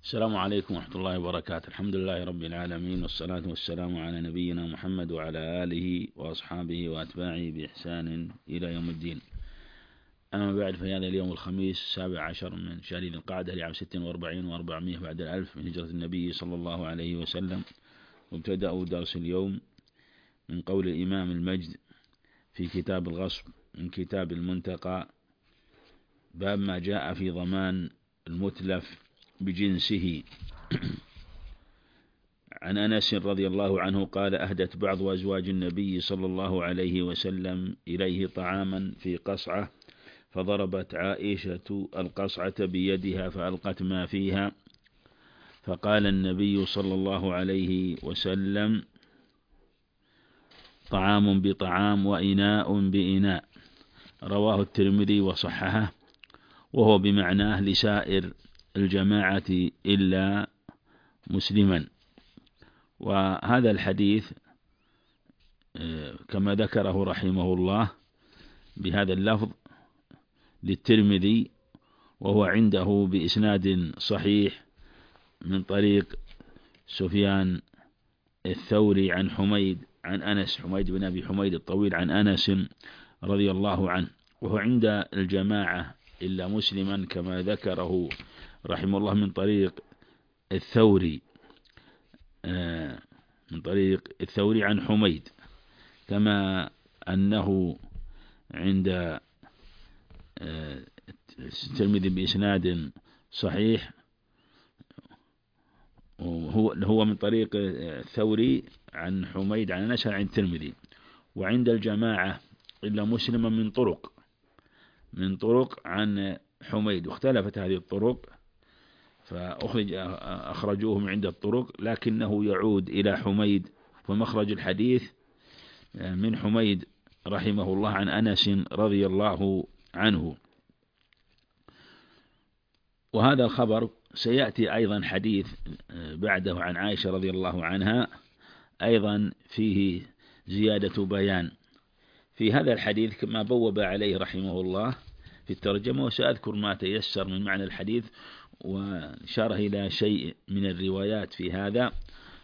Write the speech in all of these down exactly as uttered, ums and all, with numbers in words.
السلام عليكم ورحمة الله وبركاته. الحمد لله رب العالمين، والصلاة والسلام على نبينا محمد وعلى آله وأصحابه وأتباعه بإحسان إلى يوم الدين. أما بعد، في هذا اليوم الخميس السابع عشر من شهر ذي القعدة لعام ست وأربعين وأربعمائة بعد الألف من هجرة النبي صلى الله عليه وسلم، وابتدأ درس اليوم من قول الإمام المجد في كتاب الغصب من كتاب المنتقى، باب ما جاء في ضمان المتلف بجنسه. عن أنس رضي الله عنه قال: أهدت بعض أزواج النبي صلى الله عليه وسلم إليه طعاما في قصعة، فضربت عائشة القصعة بيدها فألقت ما فيها، فقال النبي صلى الله عليه وسلم: طعام بطعام وإناء بإناء. رواه الترمذي وصححه، وهو بمعناه لسائر الجماعة إلا مسلما. وهذا الحديث كما ذكره رحمه الله بهذا اللفظ للترمذي، وهو عنده بإسناد صحيح من طريق سفيان الثوري عن حميد عن أنس، حميد بن أبي حميد الطويل عن أنس رضي الله عنه، وهو عند الجماعة إلا مسلما كما ذكره رحمه الله من طريق الثوري من طريق الثوري عن حميد، كما أنه عند الترمذي بإسناد صحيح وهو هو من طريق الثوري عن حميد عن أنس عن الترمذي. وعند الجماعة إلا مسلما من طرق من طرق عن حميد، واختلفت هذه الطرق فأخرج أخرجوه من عند الطرق، لكنه يعود إلى حميد، فمخرج الحديث من حميد رحمه الله عن أنس رضي الله عنه. وهذا الخبر سيأتي أيضا حديث بعده عن عائشة رضي الله عنها، أيضا فيه زيادة بيان في هذا الحديث كما بوب عليه رحمه الله في الترجمة، وسأذكر ما تيسر من معنى الحديث وشاره إلى شيء من الروايات في هذا.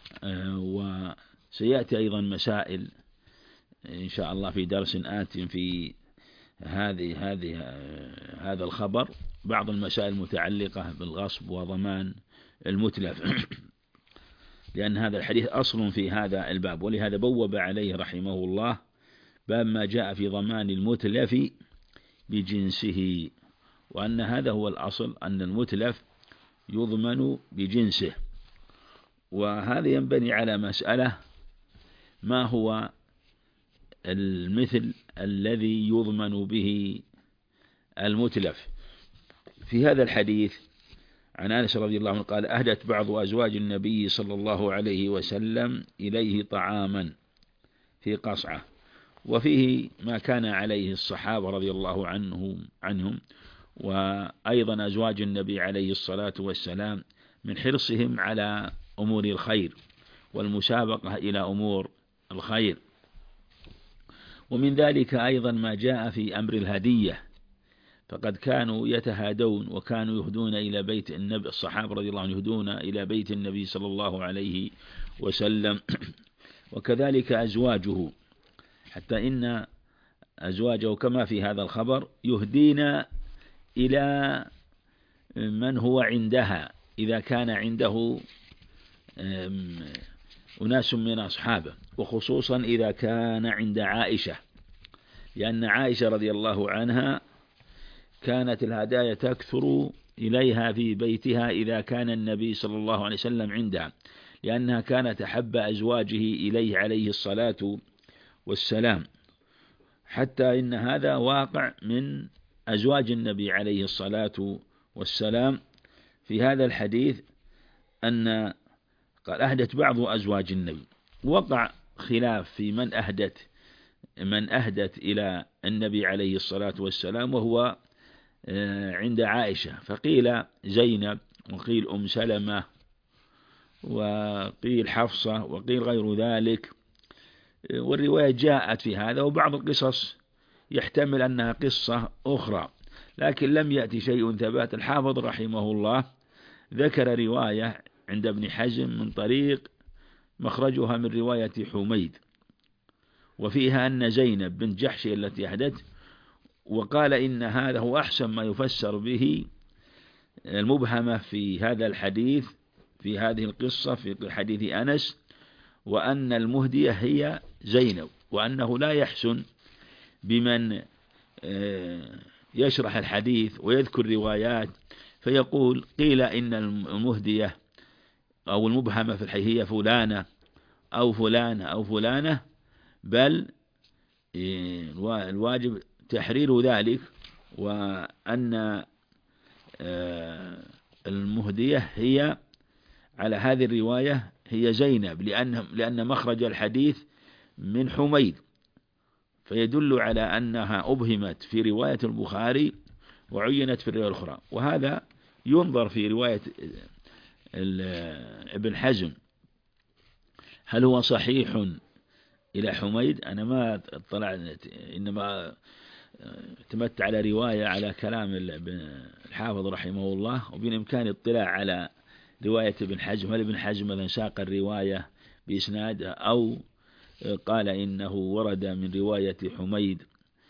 وسيأتي أيضا مسائل إن شاء الله في درس آت في هذه هذه هذا الخبر، بعض المسائل المتعلقة بالغصب وضمان المتلف، لأن هذا الحديث أصل في هذا الباب، ولهذا بوب عليه رحمه الله باب ما جاء في ضمان المتلف بجنسه، وأن هذا هو الأصل، أن المتلف يضمن بجنسه. وهذا ينبني على مسألة: ما هو المثل الذي يضمن به المتلف؟ في هذا الحديث عن أنس رضي الله عنه قال: أهدت بعض أزواج النبي صلى الله عليه وسلم إليه طعاما في قصعة، وفيه ما كان عليه الصحابة رضي الله عنهم عنهم وأيضا أزواج النبي عليه الصلاة والسلام من حرصهم على أمور الخير والمسابقة إلى أمور الخير. ومن ذلك أيضا ما جاء في أمر الهدية، فقد كانوا يتهادون وكانوا يهدون إلى بيت النبي، الصحابة رضي الله عنهم يهدون إلى بيت النبي صلى الله عليه وسلم، وكذلك أزواجه، حتى إن أزواجه كما في هذا الخبر يهدين إلى من هو عندها إذا كان عنده أناس من أصحابه، وخصوصا إذا كان عند عائشة، لأن عائشة رضي الله عنها كانت الهدايا تكثر إليها في بيتها إذا كان النبي صلى الله عليه وسلم عندها، لأنها كانت أحب أزواجه إليه عليه الصلاة والسلام، حتى إن هذا واقع من أزواج النبي عليه الصلاة والسلام في هذا الحديث، أن قال أهدت بعض أزواج النبي. وقع خلاف في من أهدت من أهدت إلى النبي عليه الصلاة والسلام وهو عند عائشة، فقيل زينب، وقيل أم سلمة، وقيل حفصة، وقيل غير ذلك، والرواية جاءت في هذا، وبعض القصص يحتمل أنها قصة أخرى، لكن لم يأتي شيء ثبات. الحافظ رحمه الله ذكر رواية عند ابن حزم من طريق مخرجها من رواية حميد، وفيها أن زينب بنت جحش التي أهدت، وقال إن هذا هو أحسن ما يفسر به المبهمة في هذا الحديث، في هذه القصة في حديث أنس، وأن المهدية هي زينب، وأنه لا يحسن بمن يشرح الحديث ويذكر روايات فيقول قيل إن المهدية أو المبهمة في الحديث هي فلانة أو فلانة أو فلانة، بل الواجب تحرير ذلك، وأن المهدية هي على هذه الرواية هي زينب، لأن لأن مخرج الحديث من حميد، فيدل على أنها أبهمت في رواية البخاري وعينت في الرواية الأخرى. وهذا ينظر في رواية ابن حزم هل هو صحيح إلى حميد؟ أنا ما اطلعت، إنما اعتمدت على رواية على كلام الحافظ رحمه الله، وبالإمكان الاطلاع على رواية ابن حزم، هل ابن حزم مثلا ساق الرواية بإسناد أو قال إنه ورد من رواية حميد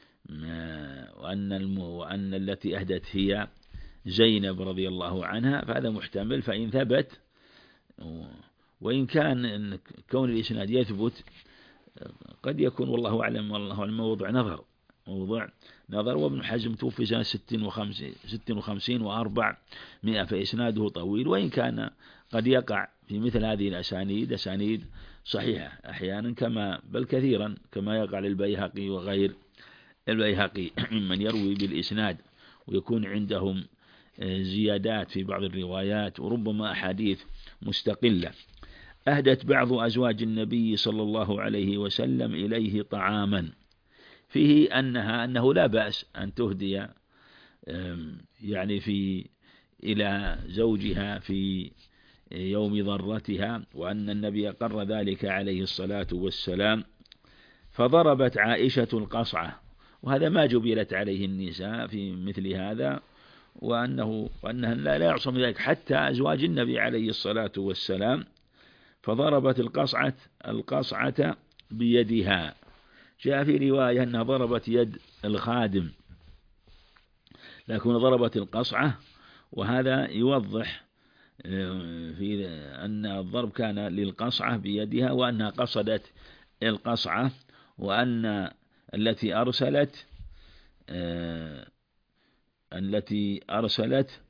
وأن, وأن التي أهدت هي زينب رضي الله عنها، فهذا محتمل. فإن ثبت، وإن كان إن كون الإسناد يثبت قد يكون والله أعلم، والله أعلم موضوع نظر موضوع نظر وابن حزم توفي سنة ستين وخمسين ستين وخمسين وأربعمائة، فإسناده طويل، وإن كان قد يقع في مثل هذه الأسانيد أسانيد صحيحة أحيانا، كما بل كثيرا كما يقع للبيهقي وغير البيهقي ممن يروي بالإسناد ويكون عندهم زيادات في بعض الروايات وربما أحاديث مستقلة. أهدت بعض أزواج النبي صلى الله عليه وسلم إليه طعاما فيه أنها أنه لا بأس أن تهدي يعني في إلى زوجها في يوم ضرتها، وأن النبي قر ذلك عليه الصلاة والسلام، فضربت عائشة القصعة، وهذا ما جبلت عليه النساء في مثل هذا، وأنه وأنها لا يعصم ذلك حتى أزواج النبي عليه الصلاة والسلام، فضربت القصعة القصعة بيدها. جاء في رواية أنها ضربت يد الخادم، لكن ضربت القصعة، وهذا يوضح في أن الضرب كان للقصعة بيدها، وأنها قصدت القصعة، وأن التي أرسلت التي أرسلت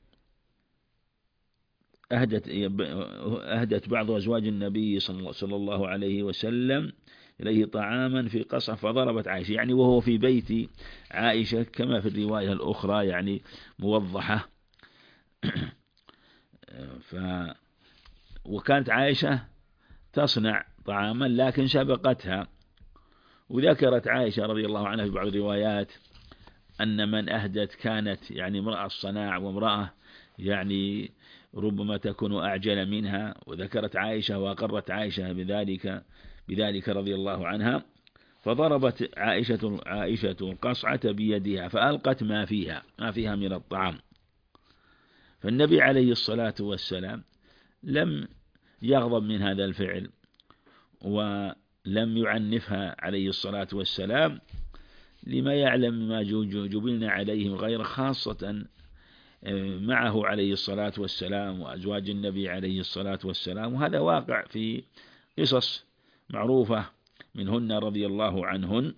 أهدت أهدت بعض أزواج النبي صلى الله عليه وسلم إليه طعاما في قصعة فضربت عائشة، يعني وهو في بيت عائشة كما في الرواية الأخرى يعني موضحة. ف وكانت عائشة تصنع طعاما لكن سبقتها، وذكرت عائشة رضي الله عنها في بعض الروايات أن من أهدت كانت يعني امرأة الصناع، وامرأة يعني ربما تكون أعجل منها، وذكرت عائشة وأقرت عائشة بذلك بذلك رضي الله عنها، فضربت عائشة عائشة القصعة بيدها فألقت ما فيها ما فيها من الطعام. فالنبي عليه الصلاة والسلام لم يغضب من هذا الفعل ولم يعنفها عليه الصلاة والسلام، لما يعلم ما جبلنا عليه غير، خاصة معه عليه الصلاة والسلام وأزواج النبي عليه الصلاة والسلام، وهذا واقع في قصص معروفة منهن رضي الله عنهن.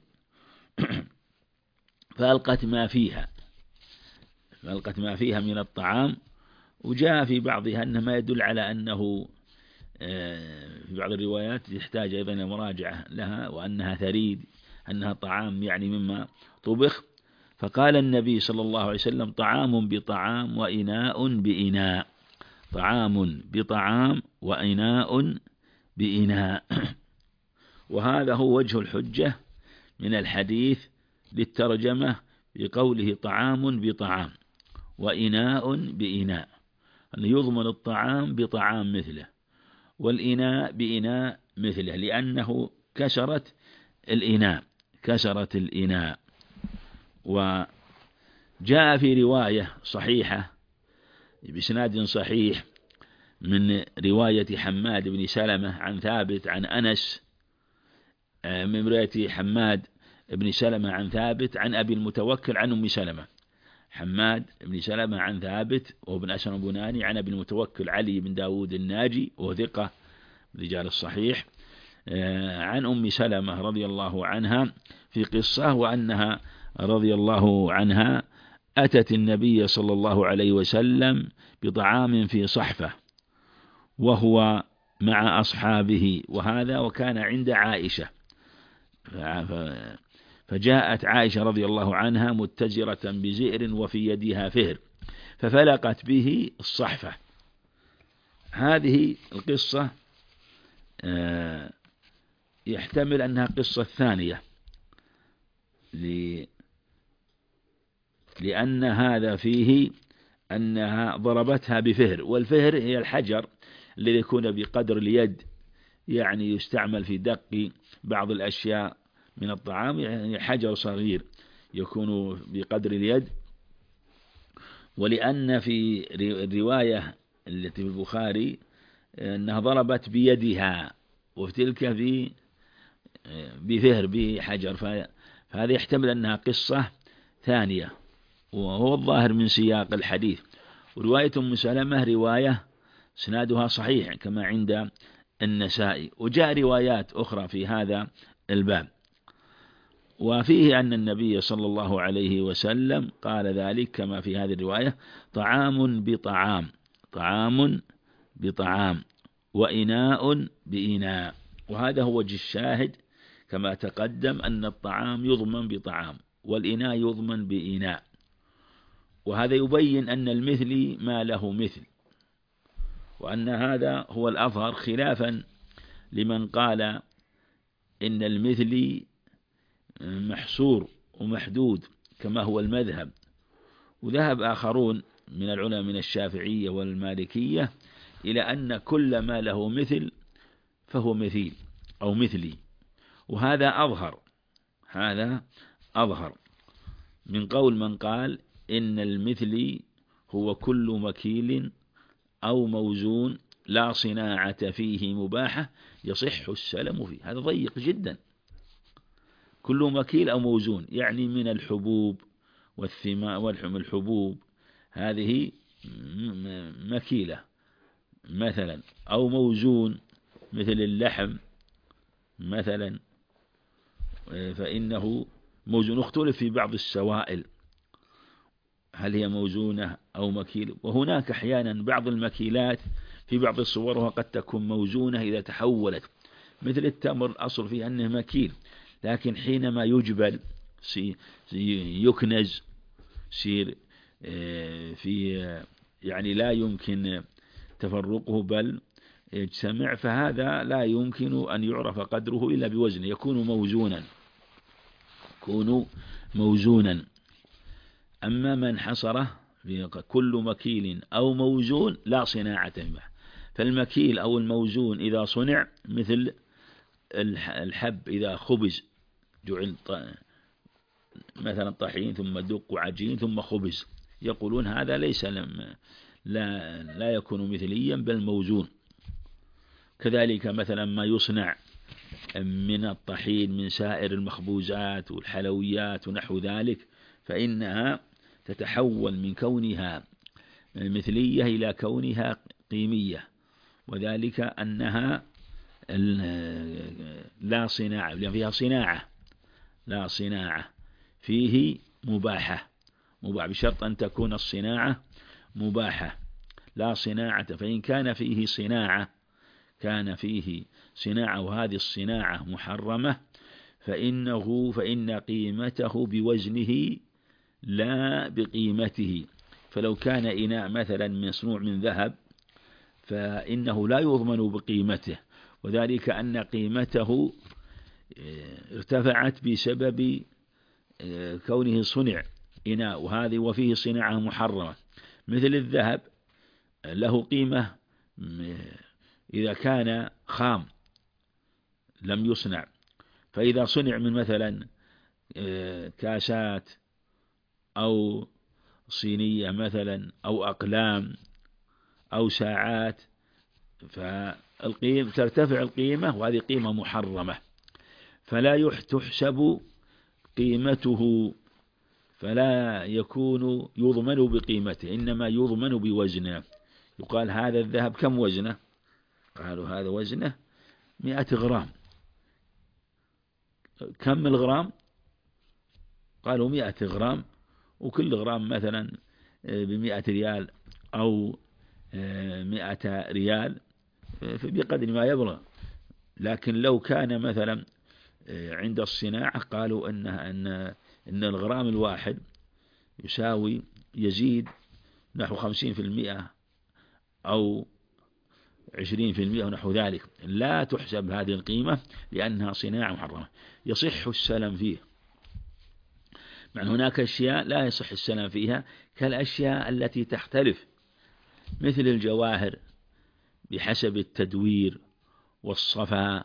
فألقت ما فيها فألقت ما فيها من الطعام، وجاء في بعضها أنه ما يدل على أنه في بعض الروايات يحتاج أيضا مراجعة لها، وأنها ثريد أنها طعام يعني مما طبخ. فقال النبي صلى الله عليه وسلم طعام بطعام وإناء بإناء، طعام بطعام وإناء بإناء. وهذا هو وجه الحجة من الحديث للترجمة بقوله طعام بطعام وإناء بإناء، أن يضمن الطعام بطعام مثله والإناء بإناء مثله، لأنه كسرت الإناء كسرت الإناء. وجاء في رواية صحيحة بإسناد صحيح من رواية حماد بن سلمة عن ثابت عن أنس، من رواية حماد بن سلمة عن ثابت عن أبي المتوكل عن أم سلمة. حماد بن سلمة عن ثابت وابن أسلم البناني عن أبي المتوكل علي بن داود الناجي وهو ثقة رجال الصحيح، عن أم سلمة رضي الله عنها في قصة، وأنها رضي الله عنها أتت النبي صلى الله عليه وسلم بطعام في صحفة وهو مع أصحابه، وهذا وكان عند عائشة، فجاءت عائشة رضي الله عنها متجرة بزئر وفي يدها فهر ففلقت به الصحفة. هذه القصة يحتمل أنها قصة ثانية، لأن هذا فيه أنها ضربتها بفهر، والفهر هي الحجر الذي يكون بقدر اليد، يعني يستعمل في دق بعض الأشياء من الطعام، يعني حجر صغير يكون بقدر اليد. ولأن في الرواية التي في البخاري أنها ضربت بيدها وفي تلك في بفهر بحجر، فهذا يحتمل أنها قصة ثانية، وهو الظاهر من سياق الحديث. ورواية أم سلمة رواية سنادها صحيح كما عند النسائي، وجاء روايات أخرى في هذا الباب، وفيه أن النبي صلى الله عليه وسلم قال ذلك كما في هذه الرواية: طعام بطعام، طعام بطعام، وإناء بإناء. وهذا هو وجه الشاهد كما تقدم أن الطعام يضمن بطعام والإناء يضمن بإناء، وهذا يبين أن المثل ما له مثل، وأن هذا هو الأظهر، خلافا لمن قال إن المثل محصور ومحدود كما هو المذهب. وذهب آخرون من العلماء من الشافعية والمالكية إلى أن كل ما له مثل فهو مثيل أو مثلي، وهذا أظهر، هذا أظهر من قول من قال إن المثل هو كل مكيل أو موزون لا صناعة فيه مباحة يصح السلم فيه. هذا ضيق جدا، كل مكيل أو موزون يعني من الحبوب والثماء والحم الحبوب هذه مكيلة مثلا، أو موزون مثل اللحم مثلا، فإنه موزون. اختلف في بعض السوائل هل هي موزونة أو مكيل، وهناك أحيانا بعض المكيلات في بعض صورها قد تكون موزونة إذا تحولت، مثل التمر الأصل فيه أنه مكيل، لكن حينما يجبل يكنز يصير في يعني لا يمكن تفرقه بل يجتمع، فهذا لا يمكن أن يعرف قدره إلا بوزنه، يكون موزونا، يكون موزونا. أما من حصره كل مكيل أو موزون لا صناعة به، فالمكيل أو الموزون إذا صنع مثل الحب إذا خبز جعل مثلا طحين ثم دق عجين ثم خبز، يقولون هذا ليس لم لا, لا يكون مثليا بل موزون. كذلك مثلا ما يصنع من الطحين من سائر المخبوزات والحلويات ونحو ذلك، فإنها تتحول من كونها مثلية إلى كونها قيمية، وذلك أنها لا صناعة، لأن فيها صناعة، لا صناعة فيه مباحة، مباح بشرط أن تكون الصناعة مباحة، لا صناعة. فإن كان فيه صناعة كان فيه صناعة وهذه الصناعة محرمة، فإنه فإن قيمته بوزنه لا بقيمته. فلو كان إناء مثلا مصنوع من ذهب فإنه لا يضمن بقيمته، وذلك أن قيمته ارتفعت بسبب كونه صنع إناء، وهذه وفيه صناعة محرمة. مثل الذهب له قيمة إذا كان خام لم يصنع، فإذا صنع من مثلا كاسات أو صينية مثلا أو أقلام أو ساعات فالقيمة ترتفع القيمة، وهذه قيمة محرمة، فلا تحسب قيمته، فلا يكون يضمن بقيمته، إنما يضمن بوزنه. يقال هذا الذهب كم وزنه؟ قالوا هذا وزنه مئة غرام. كم الغرام؟ قالوا مئة غرام، وكل غرام مثلا بمئة ريال أو مئة ريال بقدر ما يبلغ. لكن لو كان مثلا عند الصناعة قالوا أن أن أن الغرام الواحد يساوي يزيد نحو خمسين في المئة أو عشرين في المئة ونحو ذلك، لا تحسب هذه القيمة لأنها صناعة محرمة. يصح السلم فيه، مع هناك أشياء لا يصح السلم فيها كالأشياء التي تختلف، مثل الجواهر بحسب التدوير والصفاء،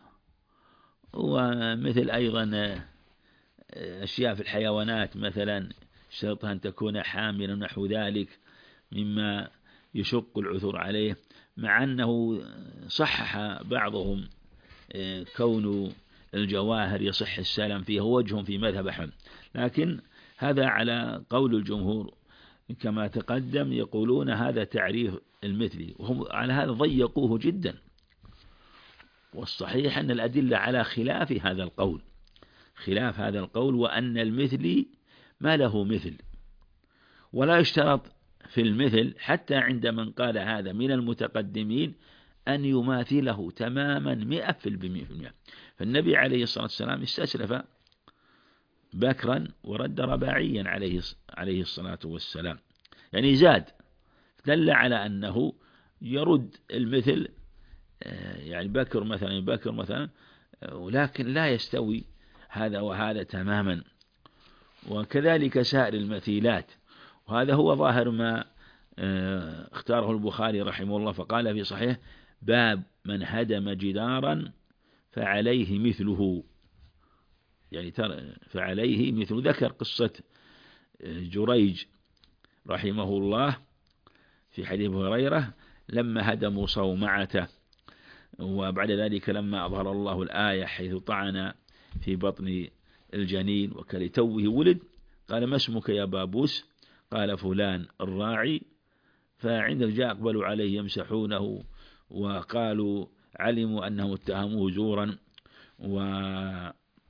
ومثل أيضا أشياء في الحيوانات مثلا شرطها أن تكون حاملا نحو ذلك مما يشق العثور عليه، مع أنه صحح بعضهم كون الجواهر يصح السلم فيه وجه في مذهب أحمد، لكن هذا على قول الجمهور كما تقدم، يقولون هذا تعريف المثلي، وهم على هذا ضيقوه جدا. والصحيح أن الأدلة على خلاف هذا القول، خلاف هذا القول، وأن المثلي ما له مثل، ولا يشترط في المثل حتى عند من قال هذا من المتقدمين أن يماثله تماما مئة في المئة. فالنبي عليه الصلاة والسلام استسلف بكرا ورد رباعيا عليه عليه الصلاة والسلام، يعني زاد، دل على أنه يرد المثل، يعني بكر مثلا بكر مثلا، ولكن لا يستوي هذا وهذا تماما. وكذلك سائر المثيلات، وهذا هو ظاهر ما اختاره البخاري رحمه الله، فقال في صحيح: باب من هدم جدارا فعليه مثله، يعني فعليه مثل. ذكر قصة جريج رحمه الله في حديث أبي هريرة لما هدموا صومعته، وبعد ذلك لما أظهر الله الآية حيث طعن في بطن الجنين وكلتوه ولد، قال: ما اسمك يا بابوس؟ قال: فلان الراعي. فعند الجاء أقبلوا عليه يمسحونه، وقالوا علموا أنهم اتهموه زورا، وقالوا: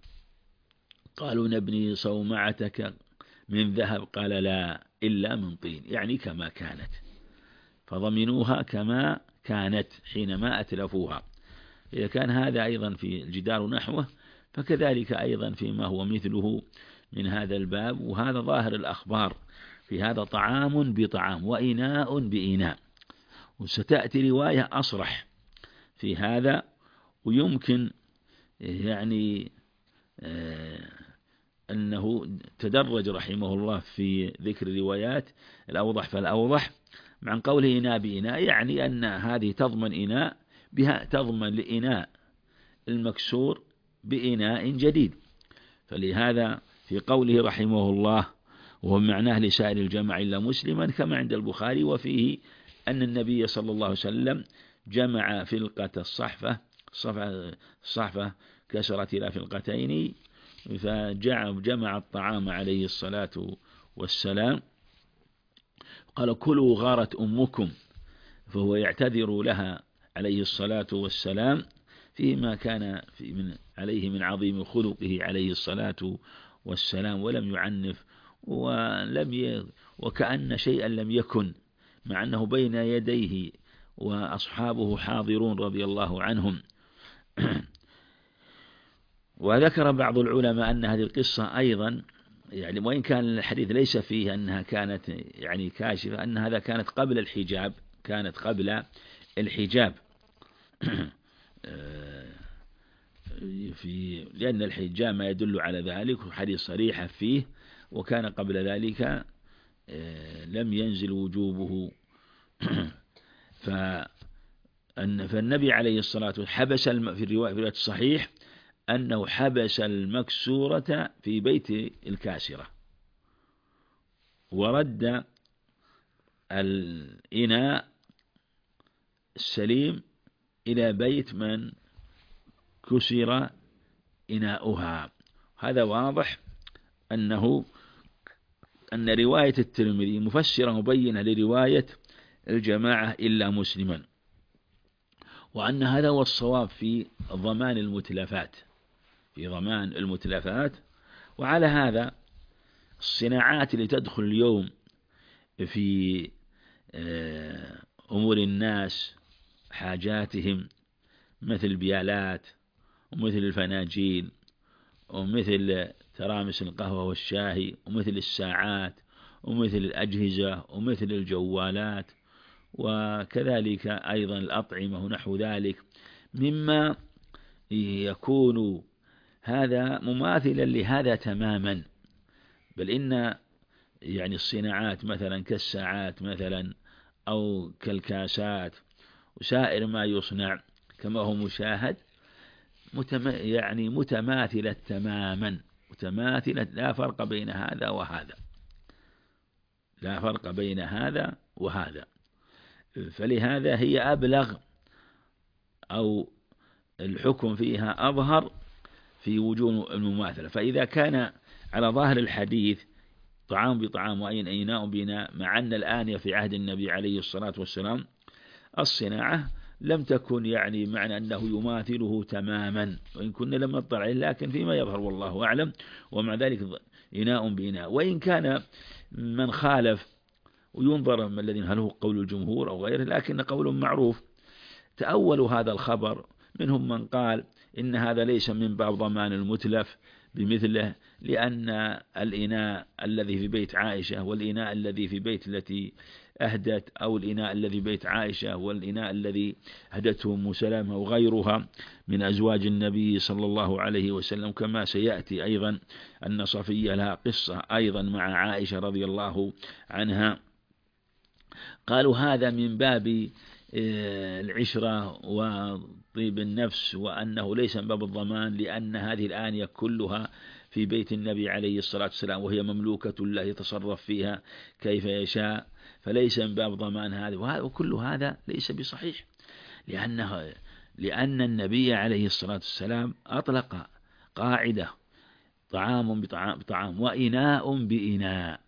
نبني صومعتك من ذهب، قال: لا، إلا من طين، يعني كما كانت، فضمنوها كما كانت حينما أتلفوها. إذا كان هذا أيضا في الجدار نحوه، فكذلك أيضا فيما هو مثله من هذا الباب. وهذا ظاهر الأخبار في هذا: طعام بطعام وإناء بإناء. وستأتي رواية أصرح في هذا، ويمكن يعني أنه تدرج رحمه الله في ذكر الروايات، الأوضح فالأوضح، مع قوله إناء بإناء، يعني أن هذه تضمن إناء بها، تضمن لإناء المكسور بإناء جديد. فلهذا في قوله رحمه الله: وهو معناه لسائر الجمع إلا مسلما، كما عند البخاري، وفيه أن النبي صلى الله عليه وسلم جمع فلقة الصحفة الصحفة كسرت إلى فلقتين، فجمع الطعام عليه الصلاة والسلام، قال: كلوا غارت أمكم، فهو يعتذر لها عليه الصلاة والسلام فيما كان في من عليه من عظيم خلقه عليه الصلاة والسلام، ولم يعنف ولم ي... وكأن شيئا لم يكن، مع أنه بين يديه وأصحابه حاضرون رضي الله عنهم. وذكر بعض العلماء أن هذه القصة أيضا، يعني وإن كان الحديث ليس فيه أنها كانت يعني كاشفة، أن هذا كانت قبل الحجاب، كانت قبل الحجاب في لأن الحجاب ما يدل على ذلك، وحديث صريحة فيه، وكان قبل ذلك لم ينزل وجوبه. فالنبي عليه الصلاة والسلام حبس في الرواية في الصحيح أنه حبس المكسورة في بيت الكاسرة، ورد الإناء السليم إلى بيت من كسر إناؤها. هذا واضح أنه أن رواية الترمذي مفسرة مبينة لرواية الجماعة إلا مسلما، وأن هذا هو الصواب في ضمان المتلفات في ضمان المتلفات. وعلى هذا الصناعات اللي تدخل اليوم في أمور الناس حاجاتهم، مثل البيالات ومثل الفناجيل ومثل ترامس القهوة والشاهي ومثل الساعات ومثل الأجهزة ومثل الجوالات، وكذلك أيضا الأطعمة ونحو ذلك، مما يكون هذا مماثلا لهذا تماما. بل إن يعني الصناعات مثلا كالساعات مثلا أو كالكاسات وسائر ما يصنع كما هو مشاهد متم يعني متماثلة تماما، متماثلة، لا فرق بين هذا وهذا، لا فرق بين هذا وهذا. فلهذا هي أبلغ أو الحكم فيها أظهر في وجوه المماثلة. فإذا كان على ظاهر الحديث طعام بطعام وأين إناء بإناء، مع أن الآن في عهد النبي عليه الصلاة والسلام الصناعة لم تكن يعني معنى أنه يماثله تماما، وإن كنا لم نطلع عليه، لكن فيما يظهر والله أعلم. ومع ذلك إناء بإناء، وإن كان من خالف وينظر من الذين هل هو قول الجمهور أو غيره، لكن قول معروف تأولوا هذا الخبر. منهم من قال إن هذا ليس من باب ضمان المتلف بمثله، لأن الإناء الذي في بيت عائشة والإناء الذي في بيت التي أهدت، أو الإناء الذي في بيت عائشة والإناء الذي هدته أم سلمة وغيرها من أزواج النبي صلى الله عليه وسلم، كما سيأتي أيضا أن صفية لها قصة أيضا مع عائشة رضي الله عنها. قالوا هذا من باب العشرة وطيب النفس، وأنه ليس من باب الضمان، لأن هذه الآنية كلها في بيت النبي عليه الصلاة والسلام وهي مملوكة له يتصرف فيها كيف يشاء، فليس من باب ضمان هذا. وكل هذا ليس بصحيح، لأنه لأن النبي عليه الصلاة والسلام أطلق قاعدة طعام بطعام, بطعام وإناء بإناء،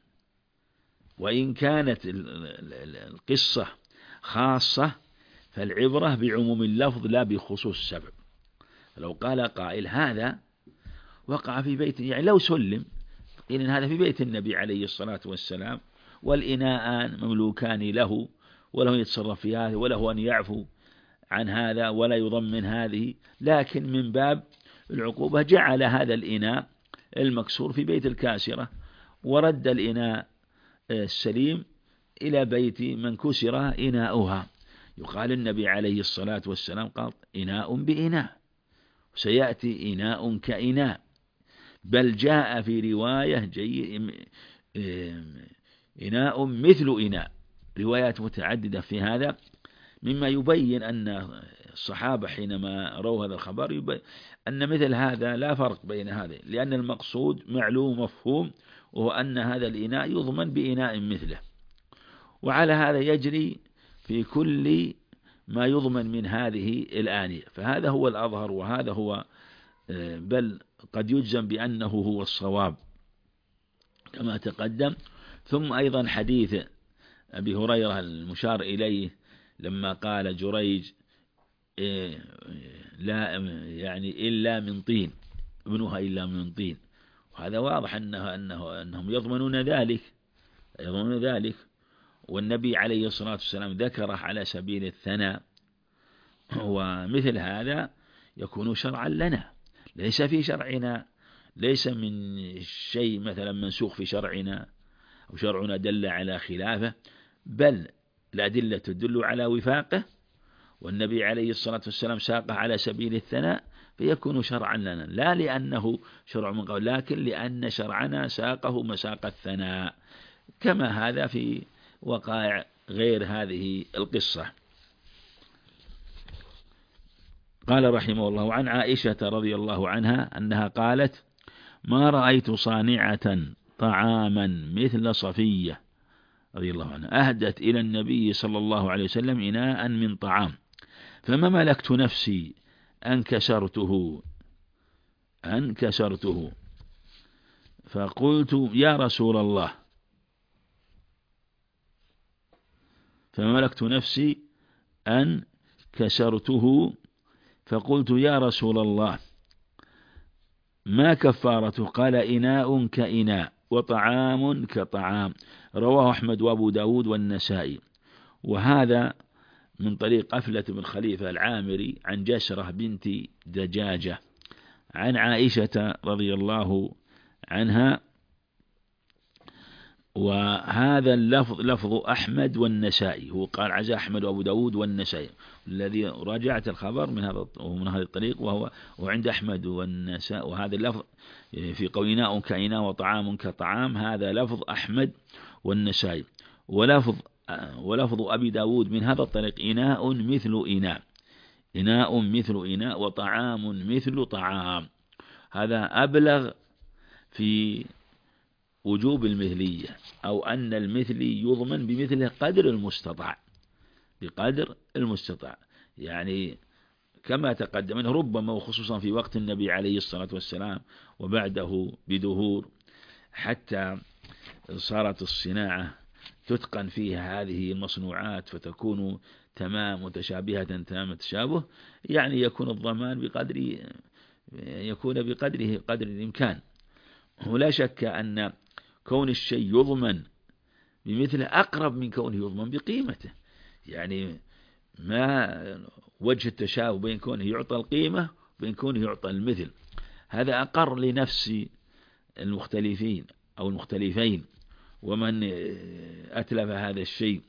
وإن كانت القصة خاصة فالعبرة بعموم اللفظ لا بخصوص السبب. لو قال قائل هذا وقع في بيت، يعني لو سلم قيل إن هذا في بيت النبي عليه الصلاة والسلام والإناءان مملوكان له، وله يتصرف في هذا وله أن يعفو عن هذا ولا يضمن هذه، لكن من باب العقوبة جعل هذا الإناء المكسور في بيت الكاسرة ورد الإناء السليم إلى بيت من كسر إناؤها. يقال النبي عليه الصلاة والسلام قال إناء بإناء، سيأتي إناء كإناء، بل جاء في رواية جيد إناء مثل إناء، روايات متعددة في هذا، مما يبين أن الصحابة حينما رأوا هذا الخبر يبين أن مثل هذا لا فرق بين هذا، لأن المقصود معلوم مفهوم، وهو أن هذا الإناء يضمن بإناء مثله. وعلى هذا يجري في كل ما يضمن من هذه الآنية، فهذا هو الأظهر وهذا هو بل قد يجزم بأنه هو الصواب كما تقدم. ثم أيضا حديث أبي هريرة المشار إليه لما قال جريج لا يعني إلا من طين ابنها إلا من طين، وهذا واضح أنه أنه أنهم يضمنون ذلك يضمنون ذلك والنبي عليه الصلاة والسلام ذكره على سبيل الثناء. ومثل هذا يكون شرعا لنا، ليس في شرعنا، ليس من شيء مثلا منسوخ في شرعنا أو شرعنا دل على خلافه، بل الأدلة تدل على وفاقه، والنبي عليه الصلاة والسلام ساقه على سبيل الثناء، فيكون شرعا لنا، لا لأنه شرع من قبل، لكن لأن شرعنا ساقه مساق الثناء، كما هذا في وقائع غير هذه القصة. قال رحمه الله عن عائشة رضي الله عنها أنها قالت ما رأيت صانعة طعاما مثل صفية رضي الله عنها أهدت إلى النبي صلى الله عليه وسلم إناء من طعام فما ملكت نفسي أن كسرته أن كسرته فقلت يا رسول الله فما ملكت نفسي أن كسرته فقلت يا رسول الله ما كفارته؟ قال إناء كإناء وطعام كطعام. رواه أحمد وأبو داود والنسائي. وهذا من طريق أفلة بن خليفة العامري عن جسرة بنت دجاجة عن عائشة رضي الله عنها. وهذا اللفظ لفظ أحمد والنسائي، هو قال عزا أحمد وأبو داود والنسائي، الذي راجعت الخبر من هذا ومن هذا الطريق وهو وعند أحمد والنساء. وهذا اللفظ في قول إناء كإناء وطعام كطعام، هذا لفظ أحمد والنسائي. ولفظ ولفظ أبي داود من هذا الطريق إناء مثل إناء إناء مثل إناء وطعام مثل طعام. هذا أبلغ في وجوب المثلية، أو أن المثلي يضمن بمثله قدر المستطاع بقدر المستطاع. يعني كما تقدم أنه ربما وخصوصا في وقت النبي عليه الصلاة والسلام وبعده بدهور حتى صارت الصناعة تتقن فيها هذه المصنوعات فتكون تمام متشابهة تمام التشابه، يعني يكون الضمان بقدر يكون بقدره قدر الإمكان. ولا شك أن كون الشيء يضمن بمثله أقرب من كونه يضمن بقيمته. يعني ما وجه التشابه بين كونه يعطى القيمة وبين كونه يعطى المثل، هذا أقر لنفس المختلفين أو المختلفين ومن أتلف هذا الشيء،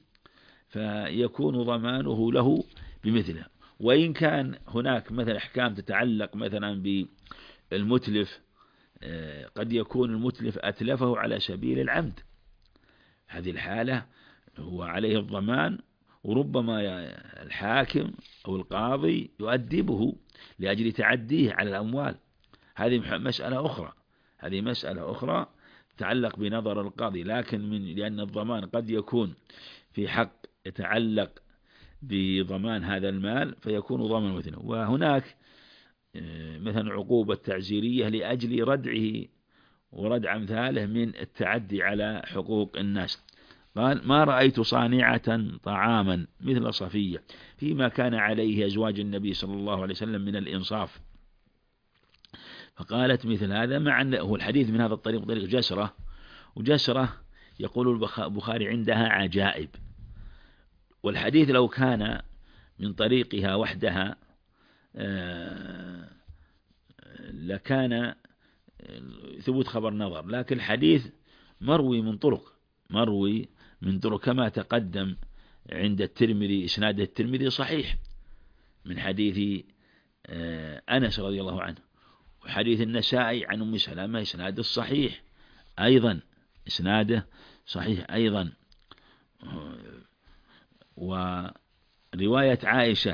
فيكون ضمانه له بمثله. وإن كان هناك مثلا أحكام تتعلق مثلا بالمتلف، قد يكون المتلف أتلفه على سبيل العمد، هذه الحالة هو عليه الضمان، وربما الحاكم أو القاضي يؤدبه لأجل تعديه على الأموال. هذه مسألة أخرى هذه مسألة أخرى تتعلق بنظر القاضي، لكن من لأن الضمان قد يكون في حق يتعلق بضمان هذا المال فيكون ضمان مثله. وهناك مثلا عقوبة تعزيرية لأجل ردعه وردع أمثاله من التعدي على حقوق الناس. قال ما رأيت صانعة طعاما مثل صفية فيما كان عليه أزواج النبي صلى الله عليه وسلم من الإنصاف. فقالت مثل هذا، مع أن هو الحديث من هذا الطريق طريق جسرة، وجسرة يقول البخاري عندها عجائب، والحديث لو كان من طريقها وحدها لكان ثبوت خبر نظر، لكن الحديث مروي من طرق مروي من طرق كما تقدم عند الترمذي، إسناد الترمذي صحيح من حديث أنس رضي الله عنه، وحديث النسائي عن أم سلمة إسناده الصحيح أيضا إسناده صحيح أيضا. ورواية عائشة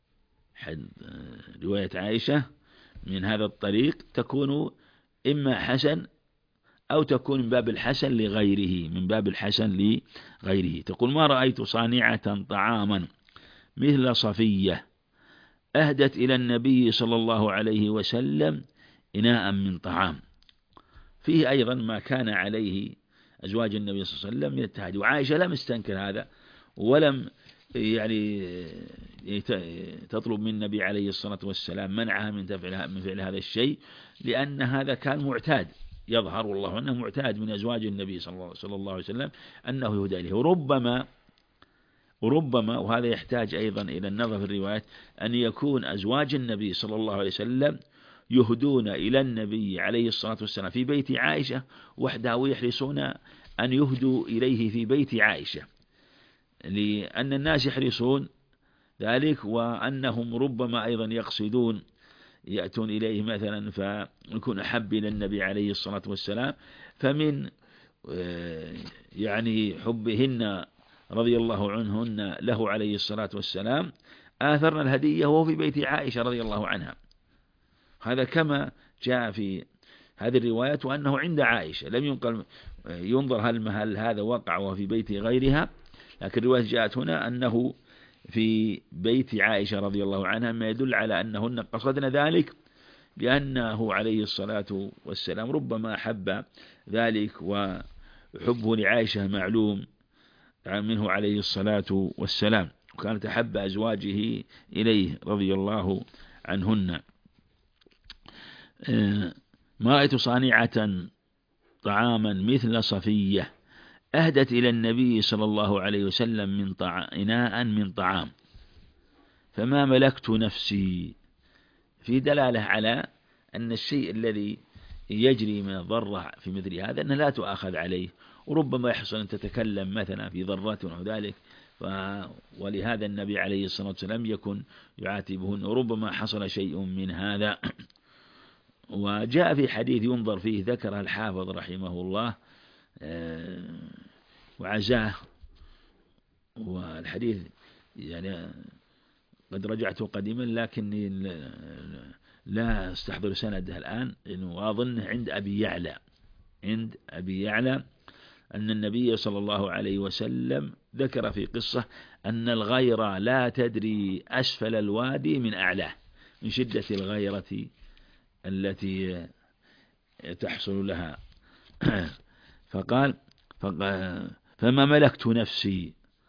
رواية عائشة من هذا الطريق تكون إما حسن أو تكون من باب الحسن لغيره من باب الحسن لغيره. تقول ما رأيت صانعة طعاما مثل صفية أهدت إلى النبي صلى الله عليه وسلم إناء من طعام فيه أيضا ما كان عليه أزواج النبي صلى الله عليه وسلم من التهدي. وعائشة لم تستنكر هذا ولم يعني تطلب من النبي عليه الصلاة والسلام منعها من فعل من فعل هذا الشيء، لأن هذا كان معتاد، يظهر والله أنه معتاد من أزواج النبي صلى الله عليه وسلم أنه يهدى إليه. وربما وربما وهذا يحتاج أيضا إلى النظر في الروايات أن يكون أزواج النبي صلى الله عليه وسلم يهدون إلى النبي عليه الصلاة والسلام في بيت عائشة وحده، ويحرصون أن يهدوا إليه في بيت عائشة، لأن الناس يحرصون ذلك، وأنهم ربما أيضا يقصدون يأتون إليه مثلا فيكون أحب إلى النبي عليه الصلاة والسلام، فمن يعني حبهن رضي الله عنهن له عليه الصلاة والسلام آثرنا الهدية وهو في بيت عائشة رضي الله عنها. هذا كما جاء في هذه الروايات، وأنه عند عائشة لم ينقل ينظر هل هل هذا وقع وهو في بيت غيرها، لكن الرواية جاءت هنا أنه في بيت عائشة رضي الله عنها ما يدل على أنهن قصدن ذلك، لأنه عليه الصلاة والسلام ربما أحب ذلك، وحبه لعائشة معلوم منه عليه الصلاة والسلام، وكانت أحب أزواجه إليه رضي الله عنهن. ما رأيت صانعة طعاما مثل صفية أهدت إلى النبي صلى الله عليه وسلم من طع... إناء من طعام فما ملكت نفسي، في دلالة على أن الشيء الذي يجري من الضرة في مثل هذا أنه لا تؤاخذ عليه، وربما يحصل أن تتكلم مثلا في ضرات ونحو ذلك، ف... ولهذا النبي عليه الصلاة والسلام يكن يعاتبهن، وربما حصل شيء من هذا. وجاء في حديث ينظر فيه ذكرها الحافظ رحمه الله وعزاه، والحديث يعني قد رجعته قديما لكني لا استحضر سنده الآن، وأظنه عند أبي يعلى عند أبي يعلى أن النبي صلى الله عليه وسلم ذكر في قصة أن الغيرة لا تدري أسفل الوادي من أعلاه، من شدة الغيرة التي تحصل لها. فقال فما ملكت نفسي.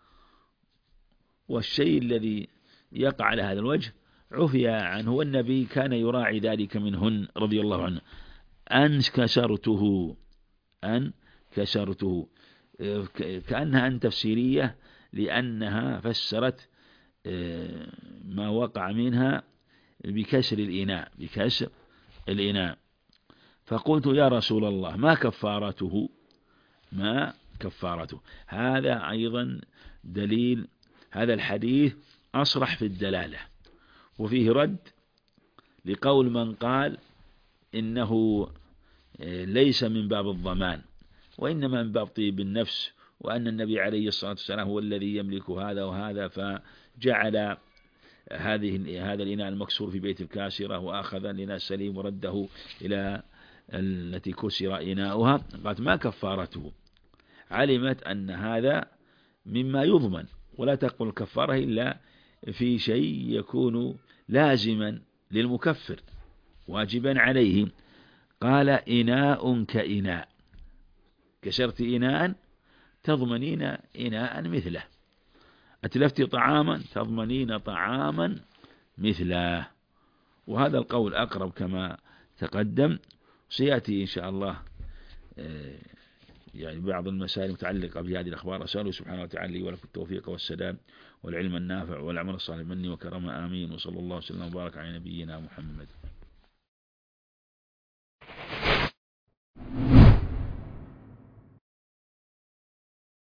والشيء الذي يقع على هذا الوجه عفي عنه، والنبي كان يراعي ذلك منهن رضي الله عنه. أن كسرته أن كسرته كأنها أن تفسيرية، لأنها فسرت ما وقع منها بكسر الإناء بكسر الإناء. فقلت يا رسول الله ما كفارته ما كفارته. هذا أيضا دليل، هذا الحديث أصرح في الدلالة، وفيه رد لقول من قال إنه ليس من باب الضمان وإنما من باب طيب النفس، وأن النبي عليه الصلاة والسلام هو الذي يملك هذا وهذا، فجعل هذه هذا الإناء المكسور في بيت الكاسرة وأخذ الإناء السليم ورده إلى التي كسر إناؤها. قالت ما كفارته، علمت أن هذا مما يضمن، ولا تقبل الكفارة إلا في شيء يكون لازما للمكفر واجبا عليه. قال إناء كإناء، كسرت إناء تضمنين إناء مثله، أتلفت طعاما تضمنين طعاما مثله. وهذا القول أقرب كما تقدم، سيأتي إن شاء الله يعني بعض المسائل المتعلقة بهذه الأخبار. أسأله سبحانه وتعالى لي ولكم التوفيق والسداد والعلم النافع والعمل الصالح مني وكرم، آمين. وصلى الله وسلم وبارك على نبينا محمد.